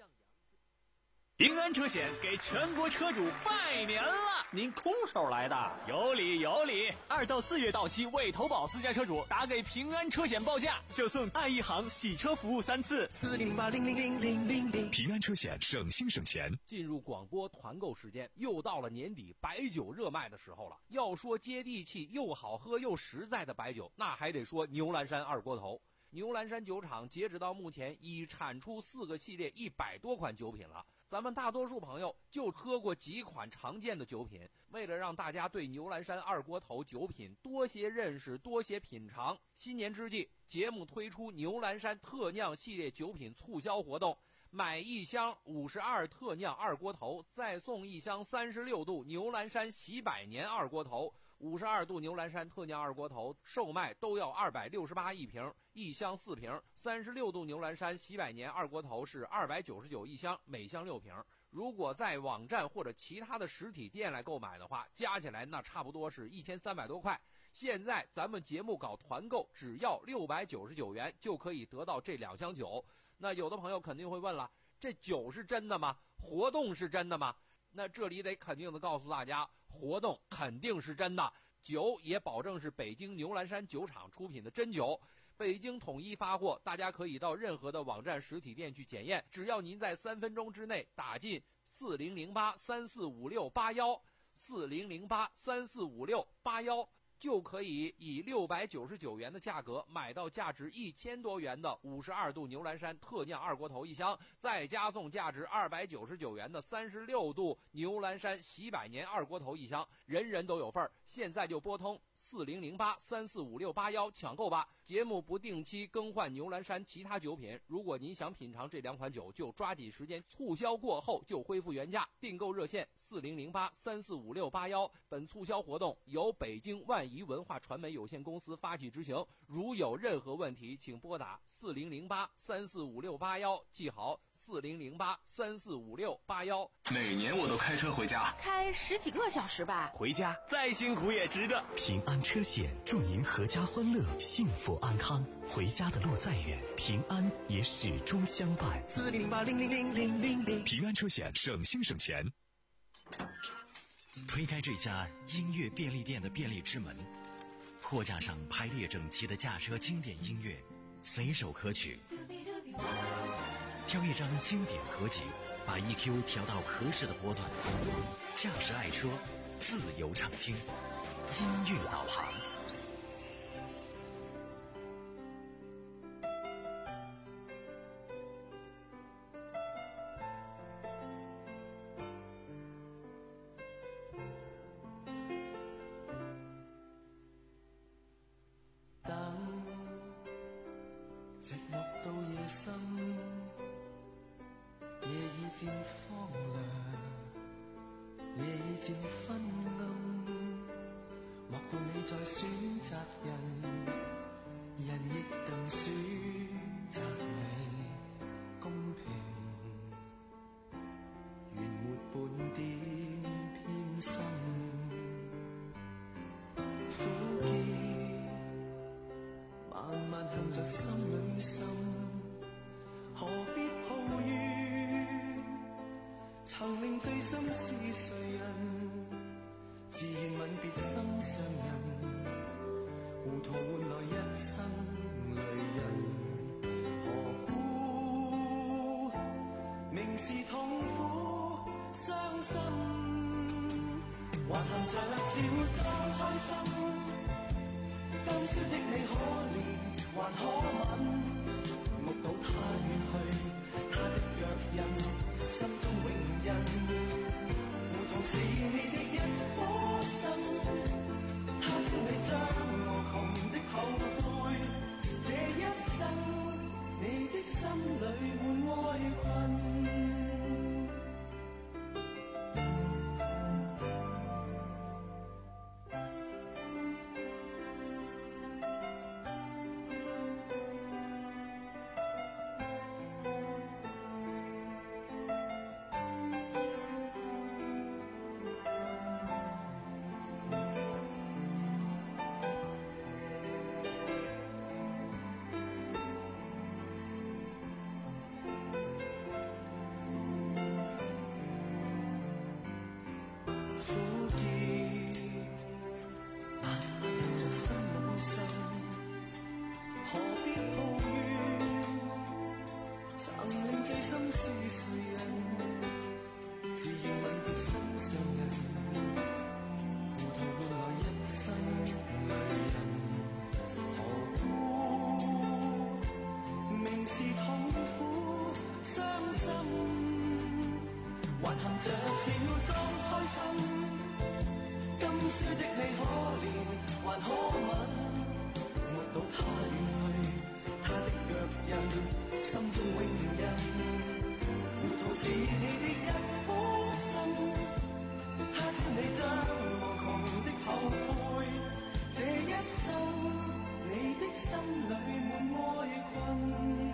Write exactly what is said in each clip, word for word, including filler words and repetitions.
平安车险给全国车主拜年了！ 您空手来的？ 有理有理！二到四月到期未投保私家车主，打给平安车险报价，就送爱一行洗车服务三次。 四零零八零零零零零零。 平安车险，省心省钱。 进入广播团购时间，又到了年底白酒热卖的时候了。要说接地气又好喝又实在的白酒，那还得说牛栏山二锅头。牛栏山酒厂截止到目前已产出四个系列一百多款酒品了。咱们大多数朋友就喝过几款常见的酒品，为了让大家对牛栏山二锅头酒品多些认识多些品尝，新年之际节目推出牛栏山特酿系列酒品促销活动，买一箱五十二特酿二锅头再送一箱三十六度牛栏山喜百年二锅头。五十二度牛栏山特酿二锅头售卖都要二百六十八一瓶，一箱四瓶。三十六度牛栏山喜百年二锅头是二百九十九一箱，每箱六瓶。如果在网站或者其他的实体店来购买的话，加起来那差不多是一千三百多块。现在咱们节目搞团购，只要六百九十九元就可以得到这两箱酒。那有的朋友肯定会问了，这酒是真的吗？活动是真的吗？那这里得肯定的告诉大家，活动肯定是真的，酒也保证是北京牛栏山酒厂出品的真酒，北京统一发货，大家可以到任何的网站实体店去检验，只要您在三分钟之内打进四零零八三四五六八幺四零零八三四五六八幺，就可以以六百九十九元的价格买到价值一千多元的五十二度牛栏山特酿二锅头一箱，再加送价值二百九十九元的三十六度牛栏山喜百年二锅头一箱，人人都有份儿。现在就拨通四零零八三四五六八幺抢购吧。节目不定期更换牛栏山其他酒品，如果您想品尝这两款酒，就抓紧时间，促销过后就恢复原价。订购热线四零零八三四五六八幺。本促销活动由北京万怡文化传媒有限公司发起执行，如有任何问题，请拨打四零零八三四五六八幺，记好四零零八三四五六八幺。 每年我都开车回家， 开十几个小时吧。 回家再辛苦也值得。 平安车险祝您阖家欢乐，幸福安康。回家的路再远，平安也始终相伴。四零零八零零零零零零。 平安车险，省心省钱。 推开这家音乐便利店的便利之门，货架上排列整齐的驾车经典音乐，随手可取。挑一张经典合集，把 E Q 调到合适的波段，驾驶爱车，自由畅听，音乐导航。 寂寞到夜深，夜已漸荒涼，夜已漸昏暗，莫道你在選擇人，人亦更選擇你，公平，原沒半點偏心，苦澀慢慢向着心裏滲，何必抱怨？曾令醉心是誰人？自願吻別心上人，糊塗換來一生淚人。何故明是痛苦傷心，還含着笑裝開心？今宵的你可憐還可吻，目睹他遠去，他的腳印，心中永印。糊塗是你的一顆心，他請你將無窮的後悔，這一生你的心裏換愛困。 最深是谁人？自认吻别心上人，糊涂换来一生泪人。何故明是痛苦伤心，还含着笑裝開心？今宵的你可憐還可吻？沒到他遠去，他的腳印心中永印。糊塗是你的一顆心，他朝你將無窮的後悔。這一生你的心裏滿愛困。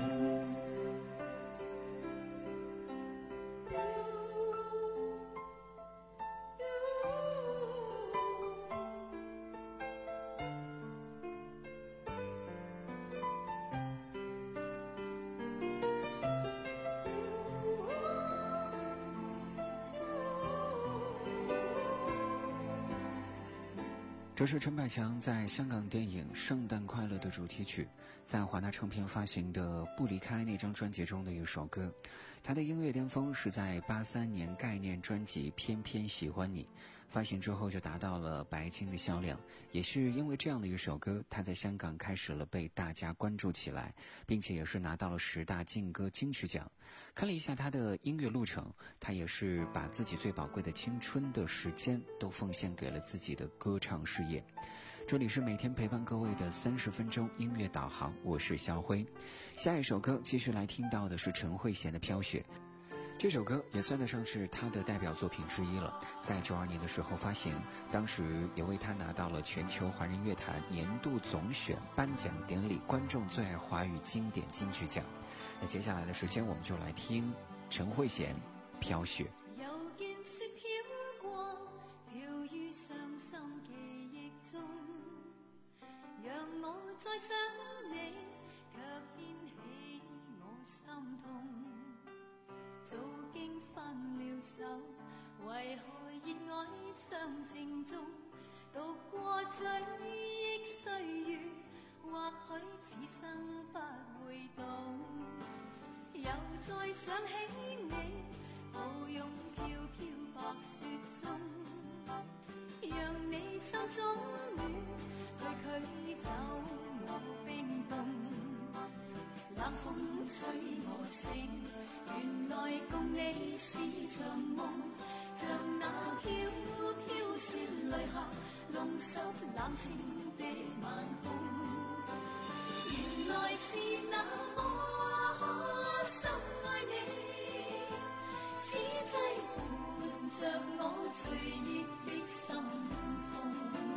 这是陈百强在香港电影《圣诞快乐》的主题曲，在华纳唱片发行的《不离开》那张专辑中的一首歌。他的音乐巅峰是在八三年概念专辑《偏偏喜欢你》发行之后就达到了白金的销量，也是因为这样的一首歌，他在香港开始了被大家关注起来，并且也是拿到了十大劲歌金曲奖。看了一下他的音乐路程，他也是把自己最宝贵的青春的时间都奉献给了自己的歌唱事业。这里是每天陪伴各位的三十分钟音乐导航，我是肖辉。下一首歌继续来听到的是陈慧娴的《飘雪》，这首歌也算得上是他的代表作品之一了，在九二年的时候发行，当时也为他拿到了全球华人乐坛年度总选颁奖典礼观众最爱华语经典金曲奖。那接下来的时间我们就来听陈慧娴《飘雪》。 又見雪飄過，飄於傷心記憶中，讓我再想你，卻掀起我心痛。早經分了手，為何熱愛相正中？渡過追憶歲月，或許此生不會懂。又再想起你，抱擁飄飄白雪中，讓你心中暖，去驅走我冰凍。冷風吹我醒，原來共你是場夢，像那飄飄雪淚下弄濕冷清的晚空。原來是那麼深愛你，此際伴着我最熱的心痛。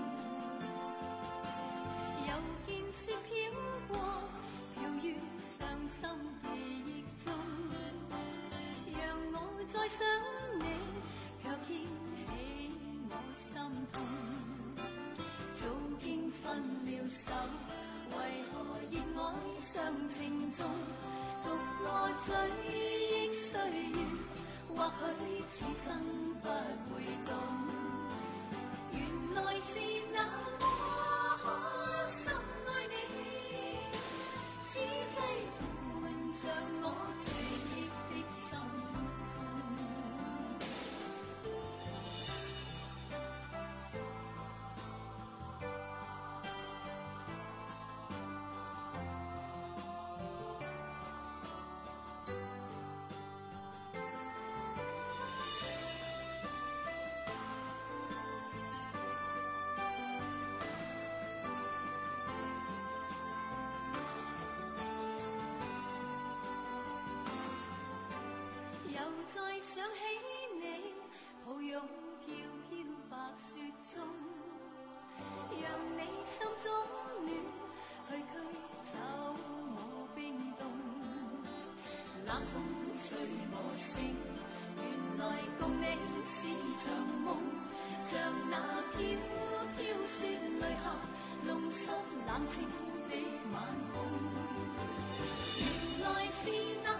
又見雪飄過，飄於傷心記憶中，讓我再想你，卻掀起我心痛。早經分了手，為何熱愛相情中？讀過追憶歲月，或許此生不會懂。原來是那麼深愛你，此際伴着我最熱的心痛。又再想起你，抱擁飄飄白雪中，讓你心中暖，去驅走我冰凍。冷風吹我醒，原來共你是場夢，像那飄飄雪淚下弄濕冷清的晚空。原來是那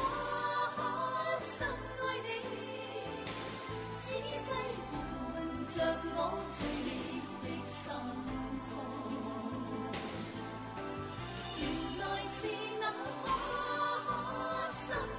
此際伴着我最熱的心痛。原來是那麼深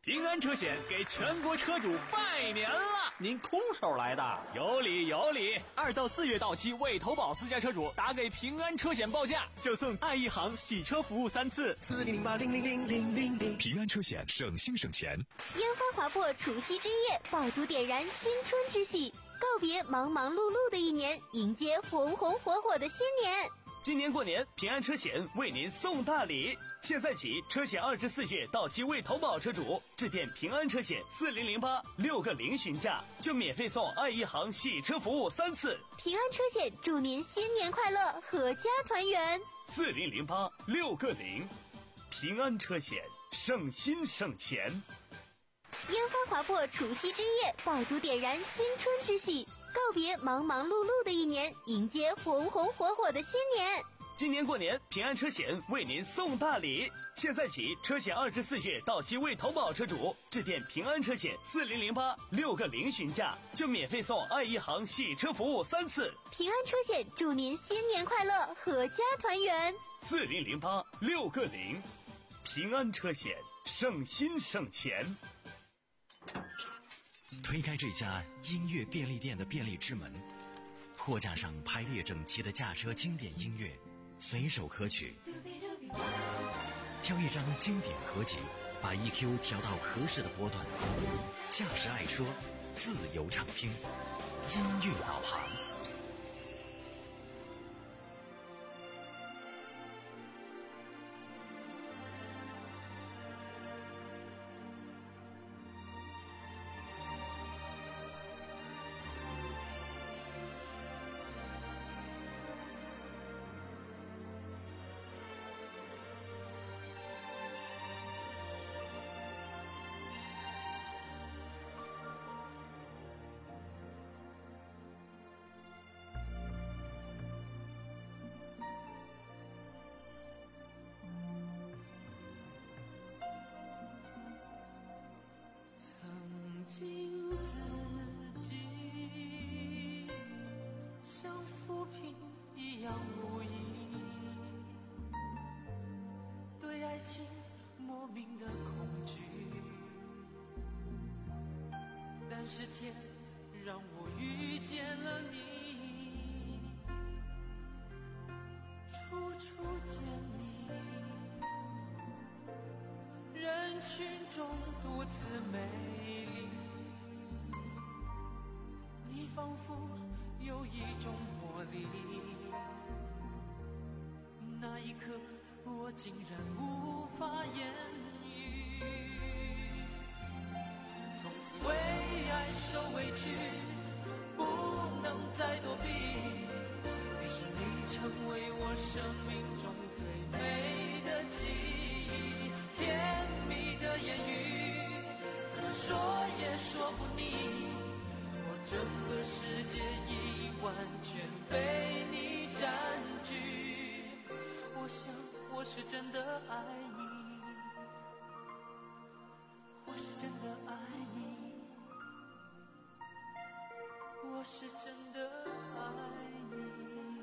平安车险给全国车主拜年了！ 您空手来的？ 有理有理！二到四月到期未投保私家车主打给平安车险报价，就送爱一行洗车服务三次。 四零零八零零零零零零。 平安车险，省心省钱。 烟花划破除夕之夜，爆竹点燃新春之喜，告别忙忙碌碌的一年，迎接红红火火的新年。 今年过年，平安车险为您送大礼。现在起，车险二至四月到期未投保车主，致电平安车险四零零八六个零询价，就免费送爱一行洗车服务三次。 平安车险祝您新年快乐，阖家团圆。 四零零八六个零，平安车险，省心省钱。 烟花划破除夕之夜，爆竹点燃新春之喜，告别忙忙碌碌的一年，迎接红红火火的新年。 今年过年，平安车险为您送大礼。现在起，车险二至四月到期未投保车主，致电平安车险四零零八六个零询价，就免费送爱一行洗车服务三次。 平安车险祝您新年快乐，阖家团圆。 四零零八六个零，平安车险，省心省钱。 推开这家音乐便利店的便利之门，货架上排列整齐的驾车经典音乐，随手可取。挑一张经典合集，把 E Q 调到合适的波段，驾驶爱车，自由畅听，音乐导航。 曾经自己像浮萍一样无依，对爱情莫名的恐惧，但是天让我遇见了你，处处见你，人群中独自美丽，你仿佛有一种魔力，那一刻我竟然无法言语，从此为爱受委屈，不能再躲避，于是你成为我生命中最美的记忆，甜蜜的言语怎么说也说不腻，我整个世界已完全被你占据，我想我是真的爱你，我是真的爱你，我是真的爱你。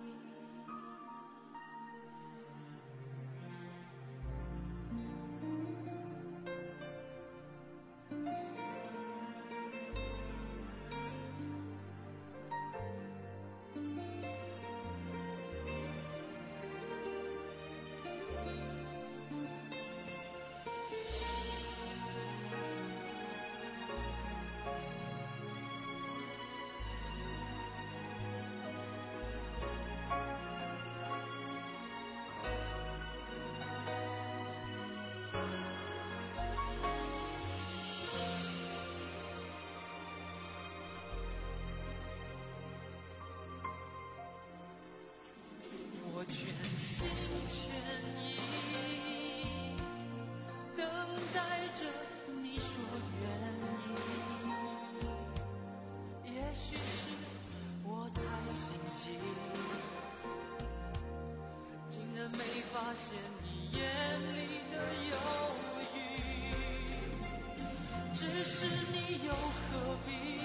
我全心全意等待着你说愿意，也许是我太心急，竟然没发现你眼里的犹豫，只是你又何必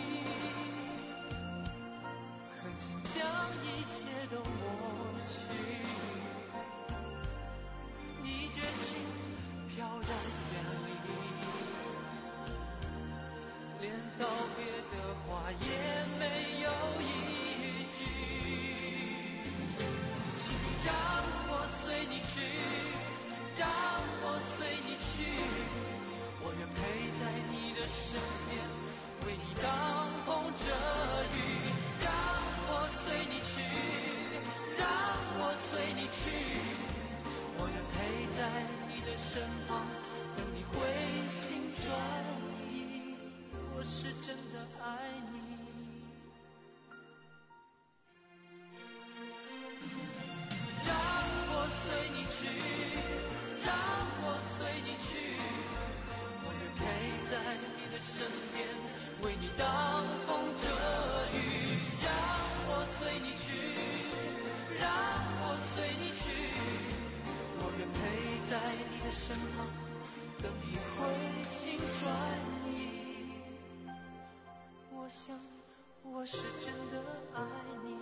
狠心将一切都抹去，你绝情飘然远离， 道别的话也没有一句，请让我随你去，让我随你去，我愿陪在你的身边，为你挡风遮雨。让我随你去，让我随你去，我愿陪在你的身旁，等你回心转意，我是真的爱你。让我随你去，让我随你去，我愿陪在你的身边，为你挡风遮雨。让我随你去，让我随你去，我愿陪在你的身旁，等你回心转意。我想我是真的爱你，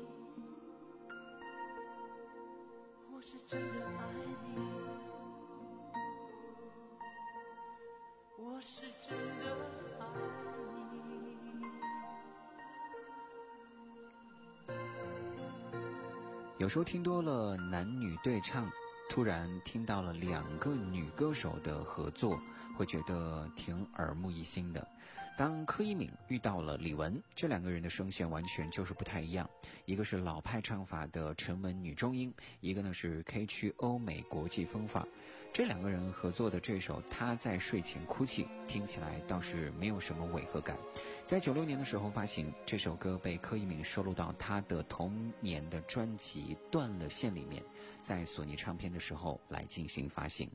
我是真的爱你，我是真的爱你。 有时候听多了男女对唱，突然听到了两个女歌手的合作，会觉得挺耳目一新的。当柯以敏遇到了李玟，这两个人的声线完全就是不太一样，一个是老派唱法的沉稳女中音，一个呢是 K 区欧美国际风范。这两个人合作的这首《他在睡前哭泣》听起来倒是没有什么违和感。在九六年的时候发行，这首歌被柯以敏收录到他的同年的专辑《断了线》里面，在索尼唱片的时候来进行发行。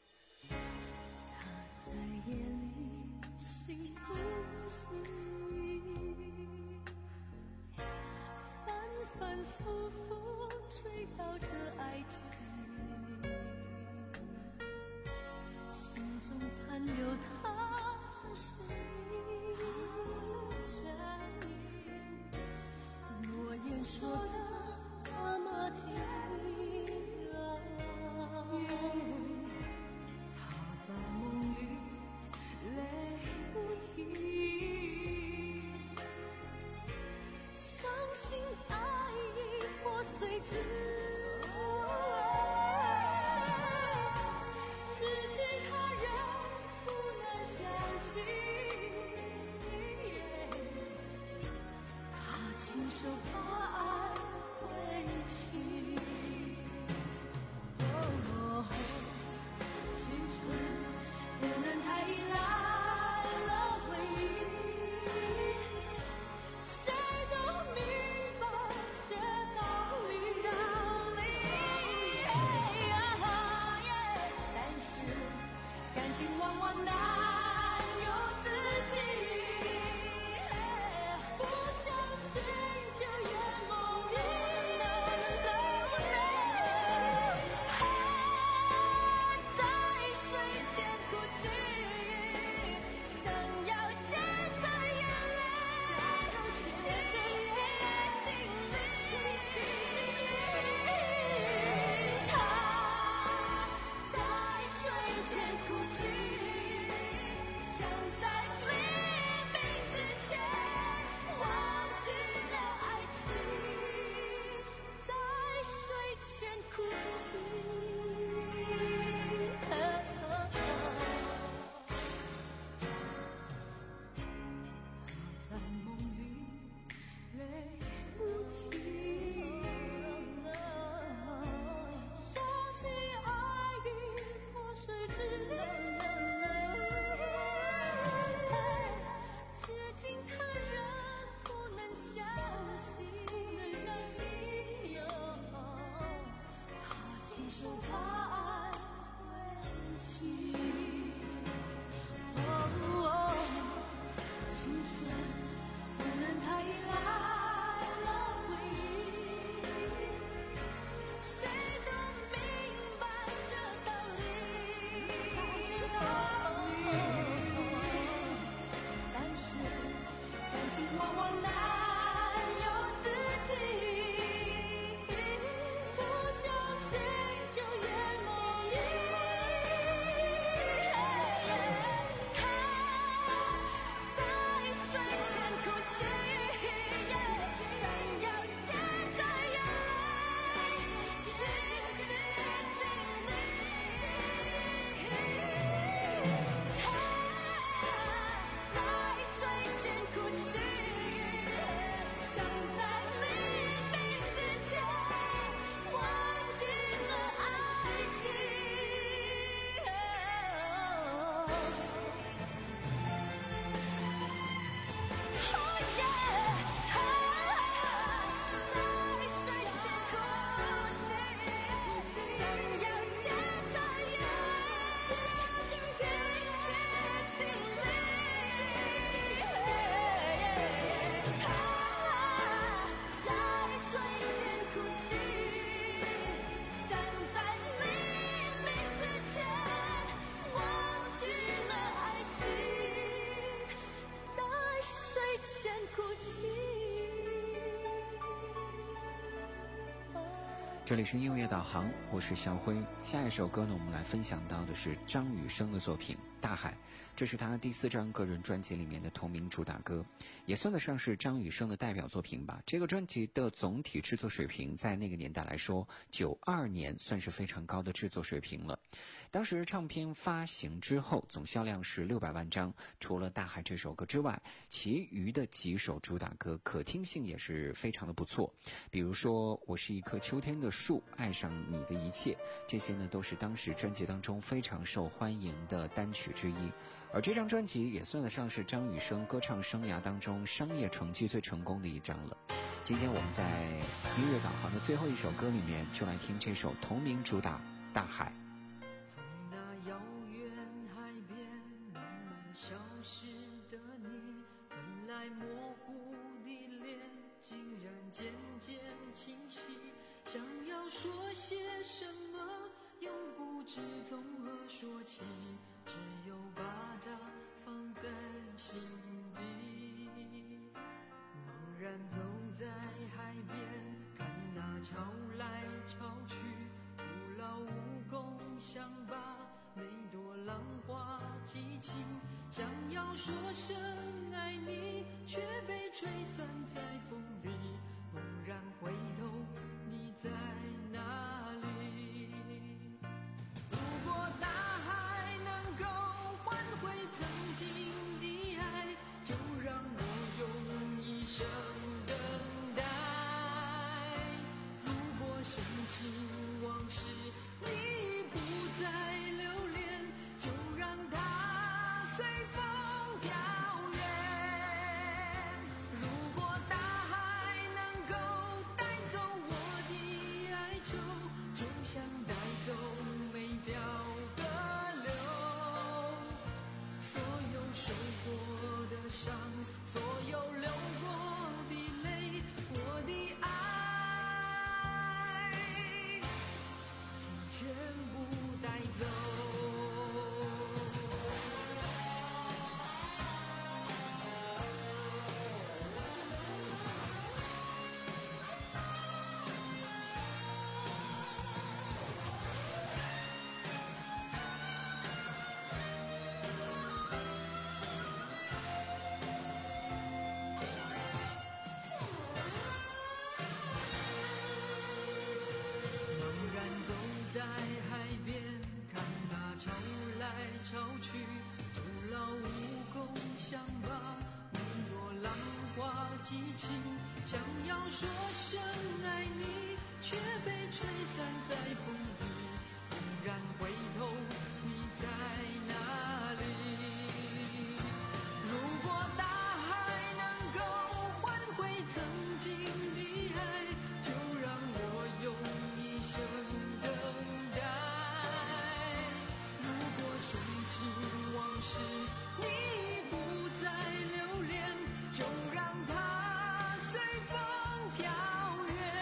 他在夜里醒不起，反反复复追悼着爱情，心中残留他的身影，诺言说的那么甜啊，他在梦里泪不停，伤心爱已破碎之至今他仍不能相信，他亲手把爱这里是音乐导航，我是小辉。下一首歌呢，我们来分享到的是张雨生的作品《大海》，这是他第四张个人专辑里面的同名主打歌，也算得上是张雨生的代表作品吧。这个专辑的总体制作水平在那个年代来说，九二年算是非常高的制作水平了。当时唱片发行之后，总销量是六百万张，除了《大海》这首歌之外，其余的几首主打歌可听性也是非常的不错。比如说《我是一棵秋天的树》，爱上你的一切，这些呢都是当时专辑当中非常受欢迎的单曲之一。而这张专辑也算得上是张雨生歌唱生涯当中商业成绩最成功的一张了。今天我们在音乐导航的最后一首歌里面，就来听这首同名主打《大海》。 从那遥远海边慢慢消失的你，本来模糊的脸竟然渐渐清晰，想要说些什么又不知从何说起，只有把它放在心底。茫然走在海边，看那潮来潮去，徒劳无功，想把每朵浪花记起，想要说声爱你，却被吹散在风里。猛然回头，你在哪里？如果大海能够换回曾经的爱，就让我用一生等待。如果深情往事你不再留恋，就让它随风飘远。如果大海能够带走我的哀愁，就像带走每条河流，所有受过的伤，所有流过的泪，我的爱请全部带走。茫然走在海边，看那潮来潮去，徒劳无功，想把每朵浪花记起，想要说声爱你，却被吹散在风里。猛然回头，你在哪里？如果大海能够换回曾经的爱，就让我用一生等待。如果深情往事你不再留恋，就让它随风飘远。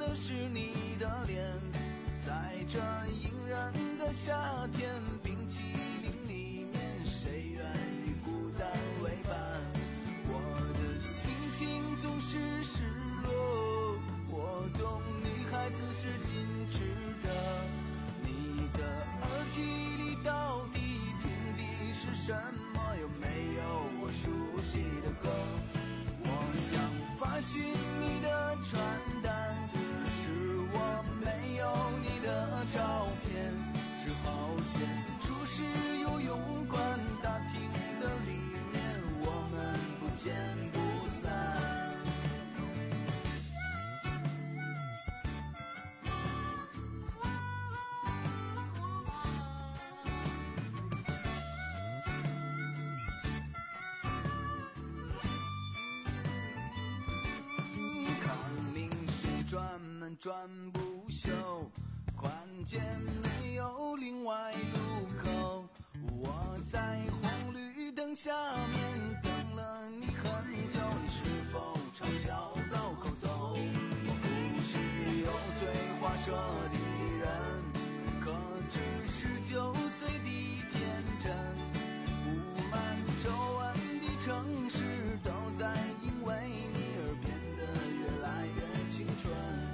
的是你的脸，在这阴人的夏天，冰淇淋里面谁愿意孤单为伴？我的心情总是失落，我懂女孩子是矜持的，你的耳机里到底听的是什么？有没有我熟悉的歌？我想发寻你的传单，可是我没有你的照片，只好先出示游泳馆，大厅的里面我们不见不散。转不休，宽街没有另外路口，我在红绿灯下面等了你很久，你是否朝交道口走？我不是油嘴滑舌的人，可只是九岁的天真，布满皱纹的城市都在因为你而变得越来越青春，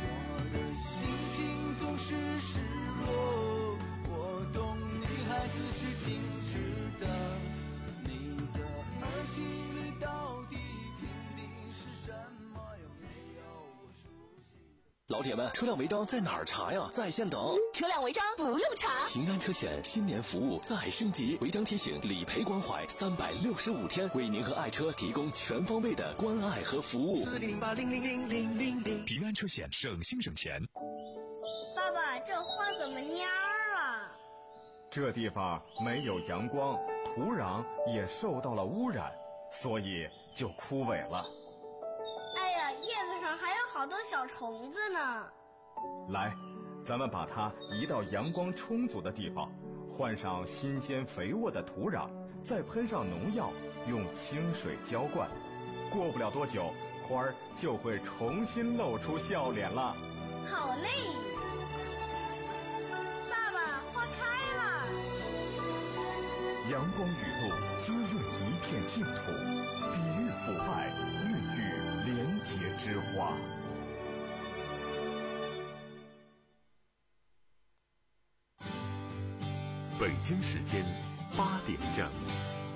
总是失落，我懂女孩子是矜持的，你的耳机里到底听的是什么？有没有我熟悉的？ 老铁们，车辆违章在哪儿查呀？在线等。 车辆违章不用查， 平安车险新年服务再升级，违章提醒、理赔关怀，三百六十五天为您和爱车提供全方位的关爱和服务。 四零八零零零零零零， 平安车险省心省钱。 爸爸，这花怎么蔫儿了？ 这地方没有阳光，土壤也受到了污染，所以就枯萎了。 哎呀，叶子上还有好多小虫子呢。 来，咱们把它移到阳光充足的地方，换上新鲜肥沃的土壤，再喷上农药，用清水浇灌。过不了多久，花儿就会重新露出笑脸了。 好嘞！ 阳光雨露滋润一片净土，抵御腐败，孕育廉洁之花。 北京时间八点整。